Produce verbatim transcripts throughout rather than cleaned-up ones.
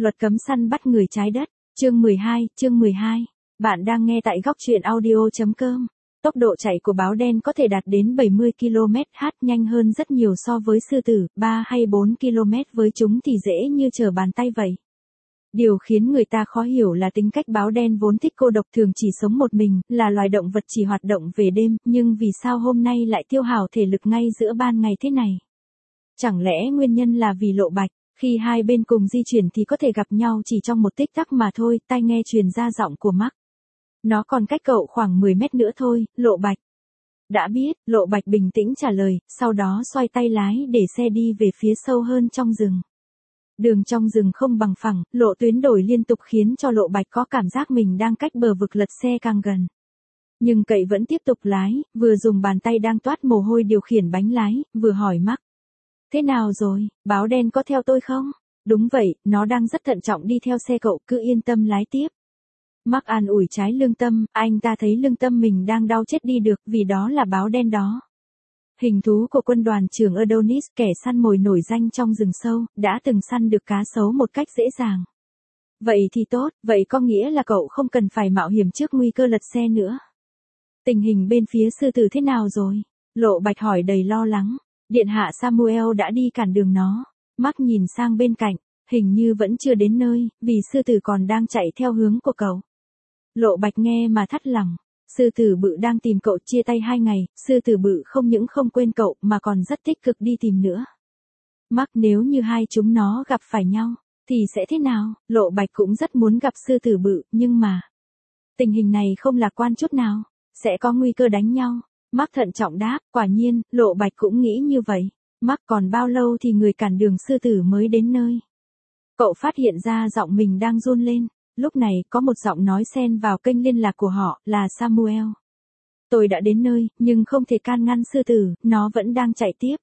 Luật cấm săn bắt người trái đất. Chương mười hai, chương mười hai. Bạn đang nghe tại góc truyện audio chấm com. Tốc độ chạy của báo đen có thể đạt đến bảy mươi ki lô mét trên giờ, nhanh hơn rất nhiều so với sư tử, ba hay bốn ki lô mét với chúng thì dễ như trở bàn tay vậy. Điều khiến người ta khó hiểu là tính cách báo đen vốn thích cô độc, thường chỉ sống một mình, là loài động vật chỉ hoạt động về đêm, nhưng vì sao hôm nay lại tiêu hao thể lực ngay giữa ban ngày thế này? Chẳng lẽ nguyên nhân là vì Lộ Bạch, khi hai bên cùng di chuyển thì có thể gặp nhau chỉ trong một tích tắc mà thôi? Tai nghe truyền ra giọng của Mark. Nó còn cách cậu khoảng mười mét nữa thôi, Lộ Bạch. Đã biết, Lộ Bạch bình tĩnh trả lời, sau đó xoay tay lái để xe đi về phía sâu hơn trong rừng. Đường trong rừng không bằng phẳng, lộ tuyến đổi liên tục khiến cho Lộ Bạch có cảm giác mình đang cách bờ vực lật xe càng gần. Nhưng cậy vẫn tiếp tục lái, vừa dùng bàn tay đang toát mồ hôi điều khiển bánh lái, vừa hỏi Mark. Thế nào rồi, báo đen có theo tôi không? Đúng vậy, nó đang rất thận trọng đi theo xe cậu, cứ yên tâm lái tiếp. Mark an ủi trái lương tâm, anh ta thấy lương tâm mình đang đau chết đi được vì đó là báo đen đó. Hình thú của quân đoàn trưởng Adonis, kẻ săn mồi nổi danh trong rừng sâu, đã từng săn được cá sấu một cách dễ dàng. Vậy thì tốt, vậy có nghĩa là cậu không cần phải mạo hiểm trước nguy cơ lật xe nữa. Tình hình bên phía sư tử thế nào rồi? Lộ Bạch hỏi đầy lo lắng. Điện hạ Samuel đã đi cản đường nó. Mark nhìn sang bên cạnh, hình như vẫn chưa đến nơi, vì sư tử còn đang chạy theo hướng của cậu. Lộ Bạch nghe mà thắt lỏng. Sư tử bự đang tìm cậu, chia tay hai ngày, sư tử bự không những không quên cậu mà còn rất tích cực đi tìm nữa. Mark, nếu như hai chúng nó gặp phải nhau, thì sẽ thế nào? Lộ Bạch cũng rất muốn gặp sư tử bự, nhưng mà tình hình này không lạc quan chút nào, sẽ có nguy cơ đánh nhau. Mark thận trọng đáp, quả nhiên, Lộ Bạch cũng nghĩ như vậy. Mark, còn bao lâu thì người cản đường sư tử mới đến nơi? Cậu phát hiện ra giọng mình đang run lên. Lúc này, có một giọng nói xen vào kênh liên lạc của họ, là Samuel. Tôi đã đến nơi, nhưng không thể can ngăn sư tử, nó vẫn đang chạy tiếp.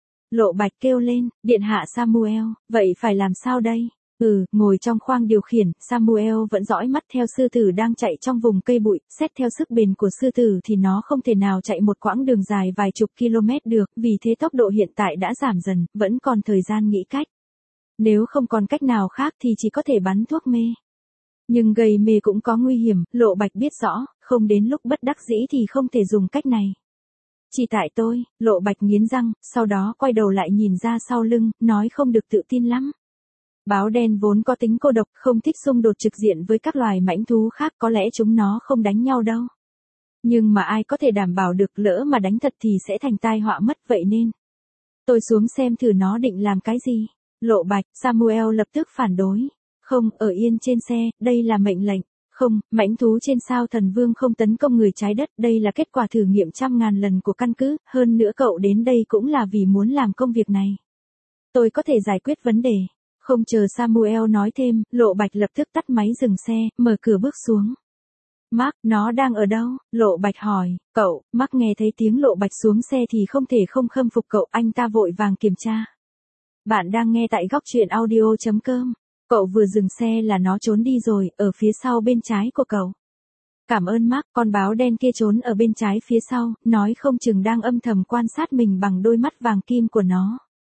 Lộ Bạch kêu lên, điện hạ Samuel, vậy phải làm sao đây? Ừ, ngồi trong khoang điều khiển, Samuel vẫn dõi mắt theo sư tử đang chạy trong vùng cây bụi, xét theo sức bền của sư tử thì nó không thể nào chạy một quãng đường dài vài chục km được, vì thế tốc độ hiện tại đã giảm dần, vẫn còn thời gian nghĩ cách. Nếu không còn cách nào khác thì chỉ có thể bắn thuốc mê. Nhưng gây mê cũng có nguy hiểm, Lộ Bạch biết rõ, không đến lúc bất đắc dĩ thì không thể dùng cách này. Chỉ tại tôi, Lộ Bạch nghiến răng, sau đó quay đầu lại nhìn ra sau lưng, nói không được tự tin lắm. Báo đen vốn có tính cô độc, không thích xung đột trực diện với các loài mãnh thú khác, có lẽ chúng nó không đánh nhau đâu. Nhưng mà ai có thể đảm bảo được, lỡ mà đánh thật thì sẽ thành tai họa mất, vậy nên tôi xuống xem thử nó định làm cái gì. Lộ Bạch, Samuel lập tức phản đối. Không, ở yên trên xe, đây là mệnh lệnh. Không, mãnh thú trên sao thần vương không tấn công người trái đất, đây là kết quả thử nghiệm trăm ngàn lần của căn cứ, hơn nữa cậu đến đây cũng là vì muốn làm công việc này. Tôi có thể giải quyết vấn đề. Không chờ Samuel nói thêm, Lộ Bạch lập tức tắt máy dừng xe, mở cửa bước xuống. Mark, nó đang ở đâu? Lộ Bạch hỏi, cậu. Mark nghe thấy tiếng Lộ Bạch xuống xe thì không thể không khâm phục cậu, anh ta vội vàng kiểm tra. Bạn đang nghe tại góc truyện audio chấm com. Cậu vừa dừng xe là nó trốn đi rồi, ở phía sau bên trái của cậu. Cảm ơn Mark, con báo đen kia trốn ở bên trái phía sau, nói không chừng đang âm thầm quan sát mình bằng đôi mắt vàng kim của nó.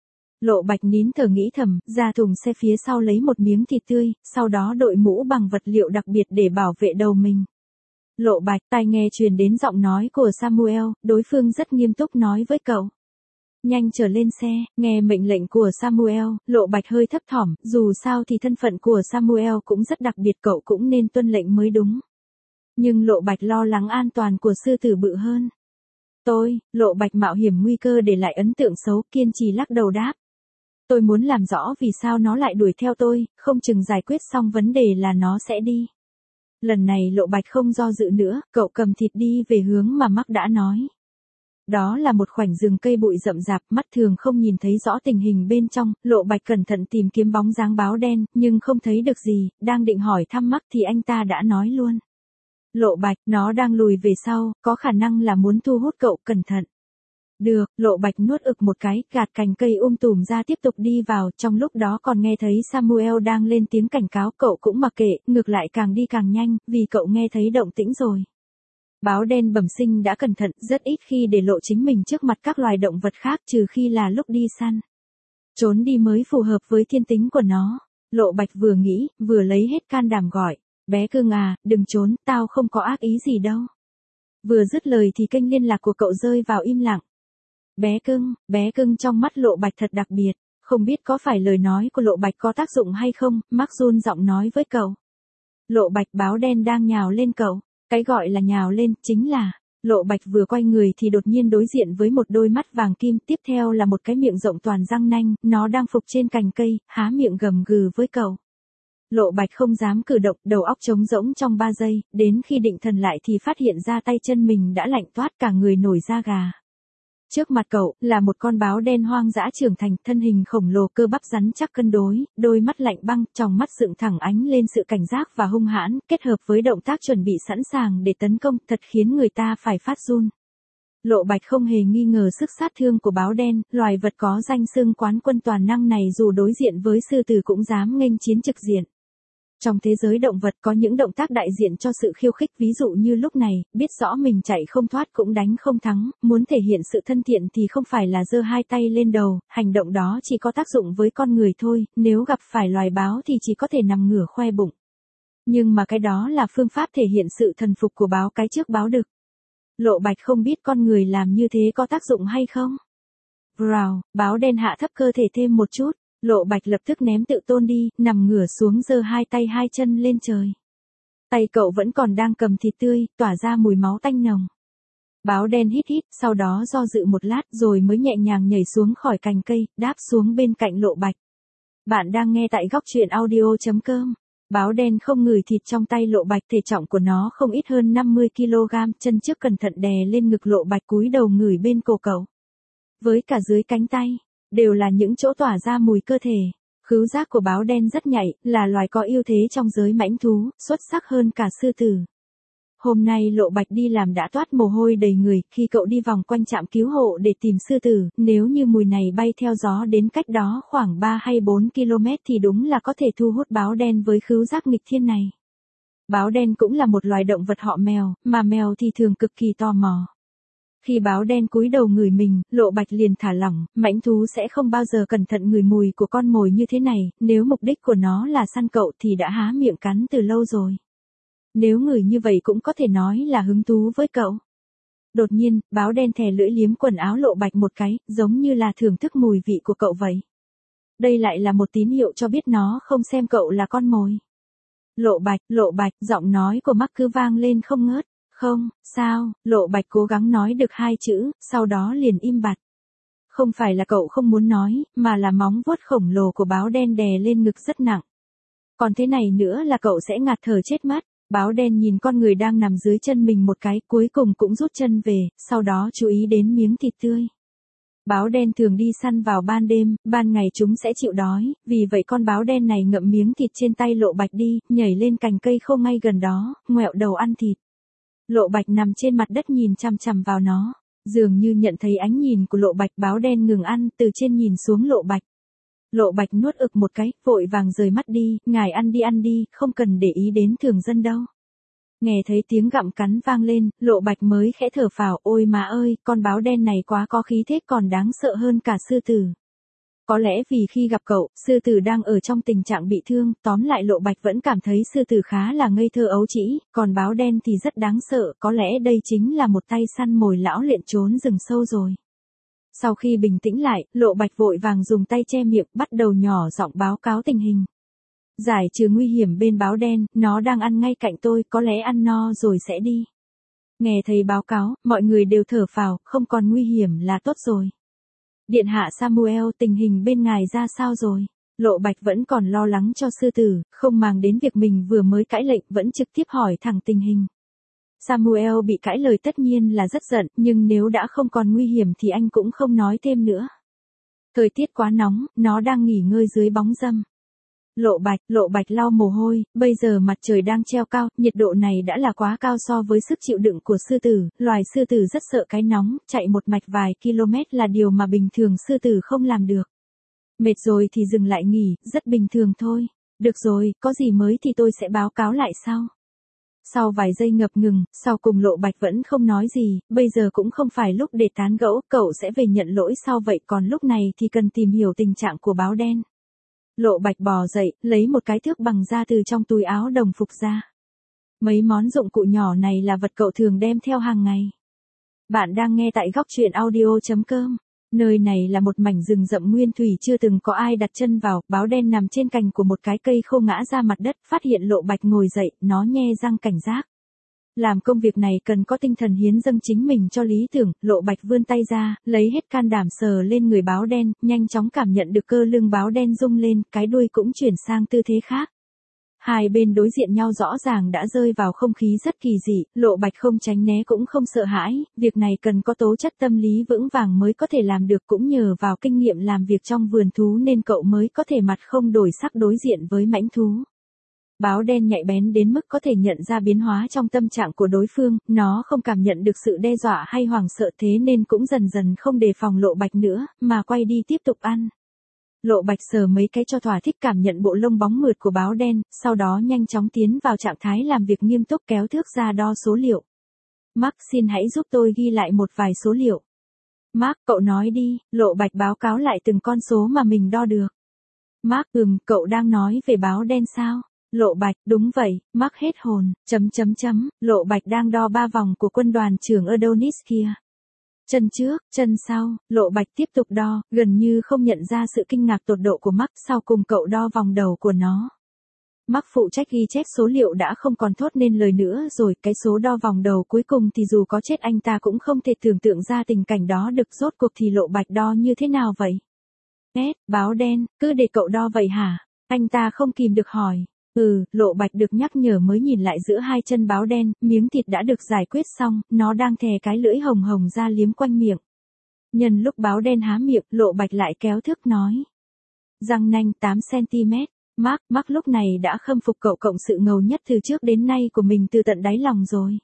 Lộ Bạch nín thở nghĩ thầm, ra thùng xe phía sau lấy một miếng thịt tươi, sau đó đội mũ bằng vật liệu đặc biệt để bảo vệ đầu mình. Lộ Bạch, tai nghe truyền đến giọng nói của Samuel, đối phương rất nghiêm túc nói với cậu. Nhanh trở lên xe, nghe mệnh lệnh của Samuel, Lộ Bạch hơi thấp thỏm, dù sao thì thân phận của Samuel cũng rất đặc biệt, cậu cũng nên tuân lệnh mới đúng. Nhưng Lộ Bạch lo lắng an toàn của sư tử bự hơn. Tôi, Lộ Bạch mạo hiểm nguy cơ để lại ấn tượng xấu, kiên trì lắc đầu đáp. Tôi muốn làm rõ vì sao nó lại đuổi theo tôi, không chừng giải quyết xong vấn đề là nó sẽ đi. Lần này Lộ Bạch không do dự nữa, cậu cầm thịt đi về hướng mà Mark đã nói. Đó là một khoảnh rừng cây bụi rậm rạp, mắt thường không nhìn thấy rõ tình hình bên trong, Lộ Bạch cẩn thận tìm kiếm bóng dáng báo đen, nhưng không thấy được gì, đang định hỏi thăm Mark thì anh ta đã nói luôn. Lộ Bạch, nó đang lùi về sau, có khả năng là muốn thu hút cậu, cẩn thận. Được, Lộ Bạch nuốt ực một cái, gạt cành cây um tùm ra tiếp tục đi vào, trong lúc đó còn nghe thấy Samuel đang lên tiếng cảnh cáo, cậu cũng mặc kệ, ngược lại càng đi càng nhanh, vì cậu nghe thấy động tĩnh rồi. Báo đen bẩm sinh đã cẩn thận, rất ít khi để lộ chính mình trước mặt các loài động vật khác trừ khi là lúc đi săn. Trốn đi mới phù hợp với thiên tính của nó. Lộ Bạch vừa nghĩ, vừa lấy hết can đảm gọi, bé cưng à, đừng trốn, tao không có ác ý gì đâu. Vừa dứt lời thì kênh liên lạc của cậu rơi vào im lặng. Bé cưng, bé cưng trong mắt Lộ Bạch thật đặc biệt, không biết có phải lời nói của Lộ Bạch có tác dụng hay không, Mark run giọng nói với cậu. Lộ Bạch, báo đen đang nhào lên cậu, cái gọi là nhào lên, chính là, Lộ Bạch vừa quay người thì đột nhiên đối diện với một đôi mắt vàng kim, tiếp theo là một cái miệng rộng toàn răng nanh, nó đang phục trên cành cây, há miệng gầm gừ với cậu. Lộ Bạch không dám cử động, đầu óc trống rỗng trong ba giây, đến khi định thần lại thì phát hiện ra tay chân mình đã lạnh toát, cả người nổi da gà. Trước mặt cậu, là một con báo đen hoang dã trưởng thành, thân hình khổng lồ, cơ bắp rắn chắc cân đối, đôi mắt lạnh băng, tròng mắt dựng thẳng ánh lên sự cảnh giác và hung hãn, kết hợp với động tác chuẩn bị sẵn sàng để tấn công, thật khiến người ta phải phát run. Lộ Bạch không hề nghi ngờ sức sát thương của báo đen, loài vật có danh xưng quán quân toàn năng này dù đối diện với sư tử cũng dám nghênh chiến trực diện. Trong thế giới động vật có những động tác đại diện cho sự khiêu khích, ví dụ như lúc này, biết rõ mình chạy không thoát cũng đánh không thắng, muốn thể hiện sự thân thiện thì không phải là giơ hai tay lên đầu, hành động đó chỉ có tác dụng với con người thôi, nếu gặp phải loài báo thì chỉ có thể nằm ngửa khoe bụng. Nhưng mà cái đó là phương pháp thể hiện sự thần phục của báo cái trước báo đực. Lộ Bạch không biết con người làm như thế có tác dụng hay không. Brow, báo đen hạ thấp cơ thể thêm một chút. Lộ Bạch lập tức ném tự tôn đi, nằm ngửa xuống giơ hai tay hai chân lên trời. Tay cậu vẫn còn đang cầm thịt tươi, tỏa ra mùi máu tanh nồng. Báo đen hít hít, sau đó do dự một lát rồi mới nhẹ nhàng nhảy xuống khỏi cành cây, đáp xuống bên cạnh Lộ Bạch. Bạn đang nghe tại góc truyện audio chấm com. Báo đen không ngửi thịt trong tay Lộ Bạch, thể trọng của nó không ít hơn năm mươi ki lô gam, chân trước cẩn thận đè lên ngực Lộ Bạch, cúi đầu ngửi bên cổ cậu. Với cả dưới cánh tay, đều là những chỗ tỏa ra mùi cơ thể. Khứu giác của báo đen rất nhạy, là loài có ưu thế trong giới mãnh thú, xuất sắc hơn cả sư tử. Hôm nay Lộ Bạch đi làm đã toát mồ hôi đầy người, khi cậu đi vòng quanh trạm cứu hộ để tìm sư tử, nếu như mùi này bay theo gió đến cách đó khoảng ba hay bốn ki lô mét thì đúng là có thể thu hút báo đen với khứu giác nghịch thiên này. Báo đen cũng là một loài động vật họ mèo, mà mèo thì thường cực kỳ tò mò. Khi báo đen cúi đầu ngửi mình, Lộ Bạch liền thả lỏng, mãnh thú sẽ không bao giờ cẩn thận ngửi mùi của con mồi như thế này, nếu mục đích của nó là săn cậu thì đã há miệng cắn từ lâu rồi. Nếu ngửi như vậy cũng có thể nói là hứng thú với cậu. Đột nhiên, báo đen thè lưỡi liếm quần áo Lộ Bạch một cái, giống như là thưởng thức mùi vị của cậu vậy. Đây lại là một tín hiệu cho biết nó không xem cậu là con mồi. Lộ Bạch, Lộ Bạch, giọng nói của Mark cứ vang lên không ngớt. Không, sao, Lộ Bạch cố gắng nói được hai chữ, sau đó liền im bặt. Không phải là cậu không muốn nói, mà là móng vuốt khổng lồ của báo đen đè lên ngực rất nặng. Còn thế này nữa là cậu sẽ ngạt thở chết mất. Báo đen nhìn con người đang nằm dưới chân mình một cái, cuối cùng cũng rút chân về, sau đó chú ý đến miếng thịt tươi. Báo đen thường đi săn vào ban đêm, ban ngày chúng sẽ chịu đói, vì vậy con báo đen này ngậm miếng thịt trên tay Lộ Bạch đi, nhảy lên cành cây khô ngay gần đó, ngoẹo đầu ăn thịt. Lộ Bạch nằm trên mặt đất nhìn chằm chằm vào nó, dường như nhận thấy ánh nhìn của Lộ Bạch, báo đen ngừng ăn, từ trên nhìn xuống Lộ Bạch. Lộ Bạch nuốt ực một cái, vội vàng rời mắt đi, ngài ăn đi ăn đi, không cần để ý đến thường dân đâu. Nghe thấy tiếng gặm cắn vang lên, Lộ Bạch mới khẽ thở phào, ôi má ơi, con báo đen này quá có khí thế, còn đáng sợ hơn cả sư tử. Có lẽ vì khi gặp cậu, sư tử đang ở trong tình trạng bị thương, tóm lại Lộ Bạch vẫn cảm thấy sư tử khá là ngây thơ ấu trĩ, còn báo đen thì rất đáng sợ, có lẽ đây chính là một tay săn mồi lão luyện trốn rừng sâu rồi. Sau khi bình tĩnh lại, Lộ Bạch vội vàng dùng tay che miệng, bắt đầu nhỏ giọng báo cáo tình hình. Giải trừ nguy hiểm bên báo đen, nó đang ăn ngay cạnh tôi, có lẽ ăn no rồi sẽ đi. Nghe thấy báo cáo, mọi người đều thở phào, không còn nguy hiểm là tốt rồi. Điện hạ Samuel, tình hình bên ngài ra sao rồi? Lộ Bạch vẫn còn lo lắng cho sư tử, không màng đến việc mình vừa mới cãi lệnh, vẫn trực tiếp hỏi thẳng tình hình. Samuel bị cãi lời tất nhiên là rất giận, nhưng nếu đã không còn nguy hiểm thì anh cũng không nói thêm nữa. Thời tiết quá nóng, nó đang nghỉ ngơi dưới bóng râm. Lộ Bạch, Lộ Bạch lau mồ hôi, bây giờ mặt trời đang treo cao, nhiệt độ này đã là quá cao so với sức chịu đựng của sư tử, loài sư tử rất sợ cái nóng, chạy một mạch vài km là điều mà bình thường sư tử không làm được. Mệt rồi thì dừng lại nghỉ, rất bình thường thôi. Được rồi, có gì mới thì tôi sẽ báo cáo lại sau. Sau vài giây ngập ngừng, sau cùng Lộ Bạch vẫn không nói gì, bây giờ cũng không phải lúc để tán gẫu, cậu sẽ về nhận lỗi sau vậy, còn lúc này thì cần tìm hiểu tình trạng của báo đen. Lộ Bạch bò dậy, lấy một cái thước bằng da từ trong túi áo đồng phục ra. Mấy món dụng cụ nhỏ này là vật cậu thường đem theo hàng ngày. Bạn đang nghe tại góc truyện audio.com. Nơi này là một mảnh rừng rậm nguyên thủy chưa từng có ai đặt chân vào, báo đen nằm trên cành của một cái cây khô ngã ra mặt đất, phát hiện Lộ Bạch ngồi dậy, nó nhe răng cảnh giác. Làm công việc này cần có tinh thần hiến dâng chính mình cho lý tưởng, Lộ Bạch vươn tay ra, lấy hết can đảm sờ lên người báo đen, nhanh chóng cảm nhận được cơ lưng báo đen rung lên, cái đuôi cũng chuyển sang tư thế khác. Hai bên đối diện nhau rõ ràng đã rơi vào không khí rất kỳ dị, Lộ Bạch không tránh né cũng không sợ hãi, việc này cần có tố chất tâm lý vững vàng mới có thể làm được, cũng nhờ vào kinh nghiệm làm việc trong vườn thú nên cậu mới có thể mặt không đổi sắc đối diện với mãnh thú. Báo đen nhạy bén đến mức có thể nhận ra biến hóa trong tâm trạng của đối phương, nó không cảm nhận được sự đe dọa hay hoảng sợ thế nên cũng dần dần không đề phòng Lộ Bạch nữa, mà quay đi tiếp tục ăn. Lộ Bạch sờ mấy cái cho thỏa thích cảm nhận bộ lông bóng mượt của báo đen, sau đó nhanh chóng tiến vào trạng thái làm việc nghiêm túc kéo thước ra đo số liệu. Mark, xin hãy giúp tôi ghi lại một vài số liệu. Mark, cậu nói đi, Lộ Bạch báo cáo lại từng con số mà mình đo được. Mark, ừm, cậu đang nói về báo đen sao? Lộ Bạch, đúng vậy, Mark hết hồn, chấm chấm chấm, Lộ Bạch đang đo ba vòng của quân đoàn trưởng Adonis kia. Chân trước, chân sau, Lộ Bạch tiếp tục đo, gần như không nhận ra sự kinh ngạc tột độ của Mark, sau cùng cậu đo vòng đầu của nó. Mark phụ trách ghi chép số liệu đã không còn thốt nên lời nữa rồi, cái số đo vòng đầu cuối cùng thì dù có chết anh ta cũng không thể tưởng tượng ra tình cảnh đó được, rốt cuộc thì Lộ Bạch đo như thế nào vậy? Ét, báo đen, cứ để cậu đo vậy hả? Anh ta không kìm được hỏi. Ừ, Lộ Bạch được nhắc nhở mới nhìn lại giữa hai chân báo đen, miếng thịt đã được giải quyết xong, nó đang thè cái lưỡi hồng hồng ra liếm quanh miệng. Nhân lúc báo đen há miệng, Lộ Bạch lại kéo thước nói. Răng nanh tám xăng-ti-mét, Mark, Mark lúc này đã khâm phục cậu cộng sự ngầu nhất từ trước đến nay của mình từ tận đáy lòng rồi.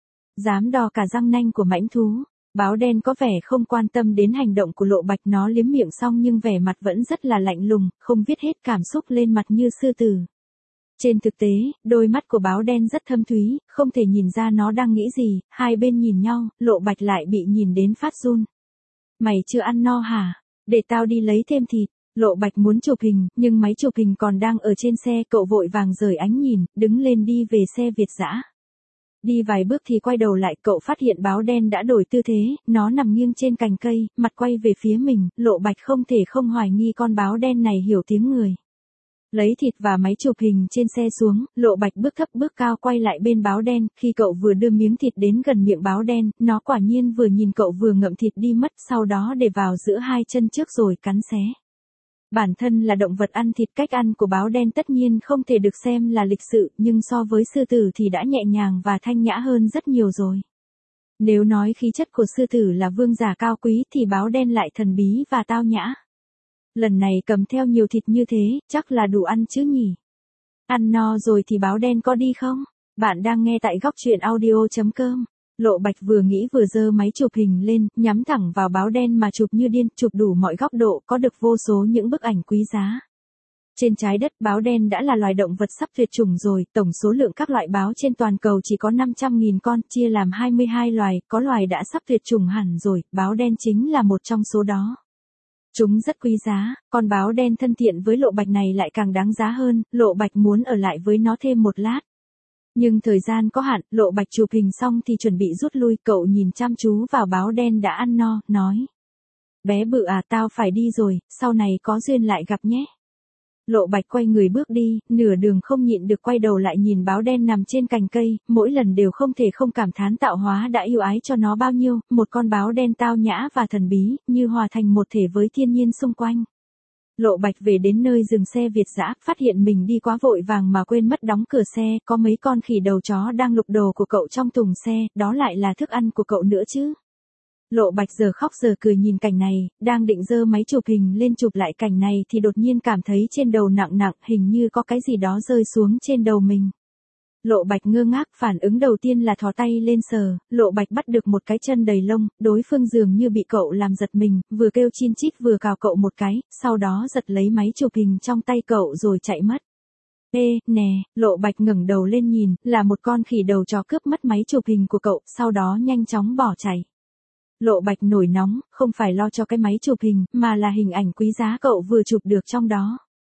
Dám đo cả răng nanh của mãnh thú. Báo đen có vẻ không quan tâm đến hành động của Lộ Bạch, nó liếm miệng xong nhưng vẻ mặt vẫn rất là lạnh lùng, không viết hết cảm xúc lên mặt như sư tử. Trên thực tế, đôi mắt của báo đen rất thâm thúy, không thể nhìn ra nó đang nghĩ gì, hai bên nhìn nhau, Lộ Bạch lại bị nhìn đến phát run. Mày chưa ăn no hả? Để tao đi lấy thêm thịt. Lộ Bạch muốn chụp hình, nhưng máy chụp hình còn đang ở trên xe, cậu vội vàng rời ánh nhìn, đứng lên đi về xe Việt dã. Đi vài bước thì quay đầu lại, cậu phát hiện báo đen đã đổi tư thế, nó nằm nghiêng trên cành cây, mặt quay về phía mình, Lộ Bạch không thể không hoài nghi con báo đen này hiểu tiếng người. Lấy thịt và máy chụp hình trên xe xuống, Lộ Bạch bước thấp bước cao quay lại bên báo đen, khi cậu vừa đưa miếng thịt đến gần miệng báo đen, nó quả nhiên vừa nhìn cậu vừa ngậm thịt đi mất, sau đó để vào giữa hai chân trước rồi cắn xé. Bản thân là động vật ăn thịt, cách ăn của báo đen tất nhiên không thể được xem là lịch sự, nhưng so với sư tử thì đã nhẹ nhàng và thanh nhã hơn rất nhiều rồi. Nếu nói khí chất của sư tử là vương giả cao quý thì báo đen lại thần bí và tao nhã. Lần này cầm theo nhiều thịt như thế, chắc là đủ ăn chứ nhỉ? Ăn no rồi thì báo đen có đi không? Bạn đang nghe tại góc truyện audio.com. Lộ Bạch vừa nghĩ vừa giơ máy chụp hình lên, nhắm thẳng vào báo đen mà chụp như điên, chụp đủ mọi góc độ, có được vô số những bức ảnh quý giá. Trên trái đất, báo đen đã là loài động vật sắp tuyệt chủng rồi, tổng số lượng các loại báo trên toàn cầu chỉ có năm trăm nghìn con, chia làm hai mươi hai loài, có loài đã sắp tuyệt chủng hẳn rồi, báo đen chính là một trong số đó. Chúng rất quý giá, con báo đen thân thiện với Lộ Bạch này lại càng đáng giá hơn, Lộ Bạch muốn ở lại với nó thêm một lát. Nhưng thời gian có hạn, Lộ Bạch chụp hình xong thì chuẩn bị rút lui, cậu nhìn chăm chú vào báo đen đã ăn no, nói. Bé bự à, tao phải đi rồi, sau này có duyên lại gặp nhé. Lộ Bạch quay người bước đi, nửa đường không nhịn được quay đầu lại nhìn báo đen nằm trên cành cây, mỗi lần đều không thể không cảm thán tạo hóa đã yêu ái cho nó bao nhiêu, một con báo đen tao nhã và thần bí, như hòa thành một thể với thiên nhiên xung quanh. Lộ Bạch về đến nơi dừng xe Việt dã, phát hiện mình đi quá vội vàng mà quên mất đóng cửa xe, có mấy con khỉ đầu chó đang lục đồ của cậu trong thùng xe, đó lại là thức ăn của cậu nữa chứ. Lộ Bạch giờ khóc giờ cười nhìn cảnh này, đang định giơ máy chụp hình lên chụp lại cảnh này thì đột nhiên cảm thấy trên đầu nặng nặng, hình như có cái gì đó rơi xuống trên đầu mình. Lộ Bạch ngơ ngác, phản ứng đầu tiên là thò tay lên sờ, Lộ Bạch bắt được một cái chân đầy lông, đối phương dường như bị cậu làm giật mình, vừa kêu chin chít vừa cào cậu một cái, sau đó giật lấy máy chụp hình trong tay cậu rồi chạy mất. Ê, nè, Lộ Bạch ngẩng đầu lên nhìn, là một con khỉ đầu chó cướp mất máy chụp hình của cậu, sau đó nhanh chóng bỏ chạy. Lộ Bạch nổi nóng, không phải lo cho cái máy chụp hình, mà là hình ảnh quý giá cậu vừa chụp được trong đó.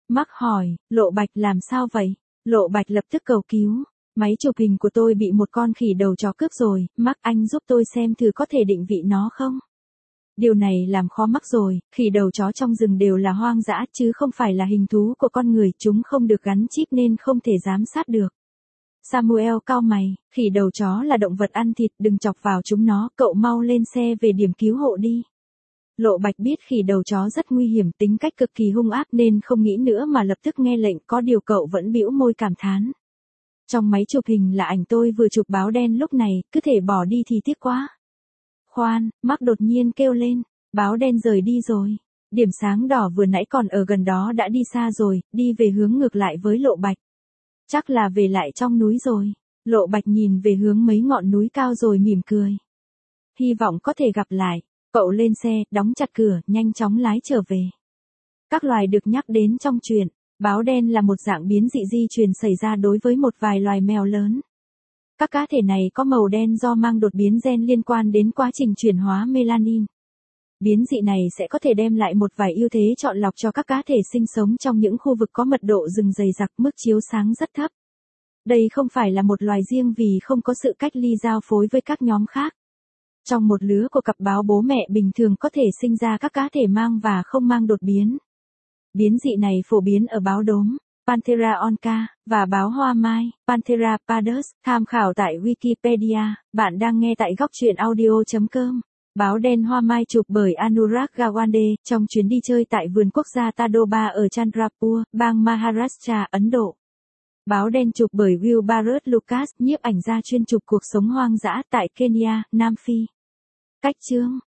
Mark hỏi, Lộ Bạch làm sao vậy? Lộ Bạch lập tức cầu cứu. Máy chụp hình của tôi bị một con khỉ đầu chó cướp rồi, Mark anh giúp tôi xem thử có thể định vị nó không? Điều này làm khó Mark rồi, khỉ đầu chó trong rừng đều là hoang dã chứ không phải là hình thú của con người, chúng không được gắn chip nên không thể giám sát được. Samuel cau mày, khỉ đầu chó là động vật ăn thịt, đừng chọc vào chúng nó, cậu mau lên xe về điểm cứu hộ đi. Lộ Bạch biết khỉ đầu chó rất nguy hiểm, tính cách cực kỳ hung ác nên không nghĩ nữa mà lập tức nghe lệnh, có điều cậu vẫn bĩu môi cảm thán. Trong máy chụp hình là ảnh tôi vừa chụp báo đen lúc này, cứ thể bỏ đi thì tiếc quá. Khoan, Mark đột nhiên kêu lên, báo đen rời đi rồi. Điểm sáng đỏ vừa nãy còn ở gần đó đã đi xa rồi, đi về hướng ngược lại với Lộ Bạch. Chắc là về lại trong núi rồi. Lộ Bạch nhìn về hướng mấy ngọn núi cao rồi mỉm cười. Hy vọng có thể gặp lại. Cậu lên xe, đóng chặt cửa, nhanh chóng lái trở về. Các loài được nhắc đến trong truyện, báo đen là một dạng biến dị di truyền xảy ra đối với một vài loài mèo lớn. Các cá thể này có màu đen do mang đột biến gen liên quan đến quá trình chuyển hóa melanin. Biến dị này sẽ có thể đem lại một vài ưu thế chọn lọc cho các cá thể sinh sống trong những khu vực có mật độ rừng dày đặc, mức chiếu sáng rất thấp. Đây không phải là một loài riêng vì không có sự cách ly giao phối với các nhóm khác. Trong một lứa của cặp báo bố mẹ bình thường có thể sinh ra các cá thể mang và không mang đột biến. Biến dị này phổ biến ở báo đốm, Panthera onca, và báo hoa mai, Panthera pardus, tham khảo tại Wikipedia, bạn đang nghe tại góc truyện audio chấm com. Báo đen hoa mai chụp bởi Anurag Gawande, trong chuyến đi chơi tại vườn quốc gia Tadoba ở Chandrapur, bang Maharashtra, Ấn Độ. Báo đen chụp bởi Will Barrett Lucas, nhiếp ảnh gia chuyên chụp cuộc sống hoang dã tại Kenya, Nam Phi. Cách chương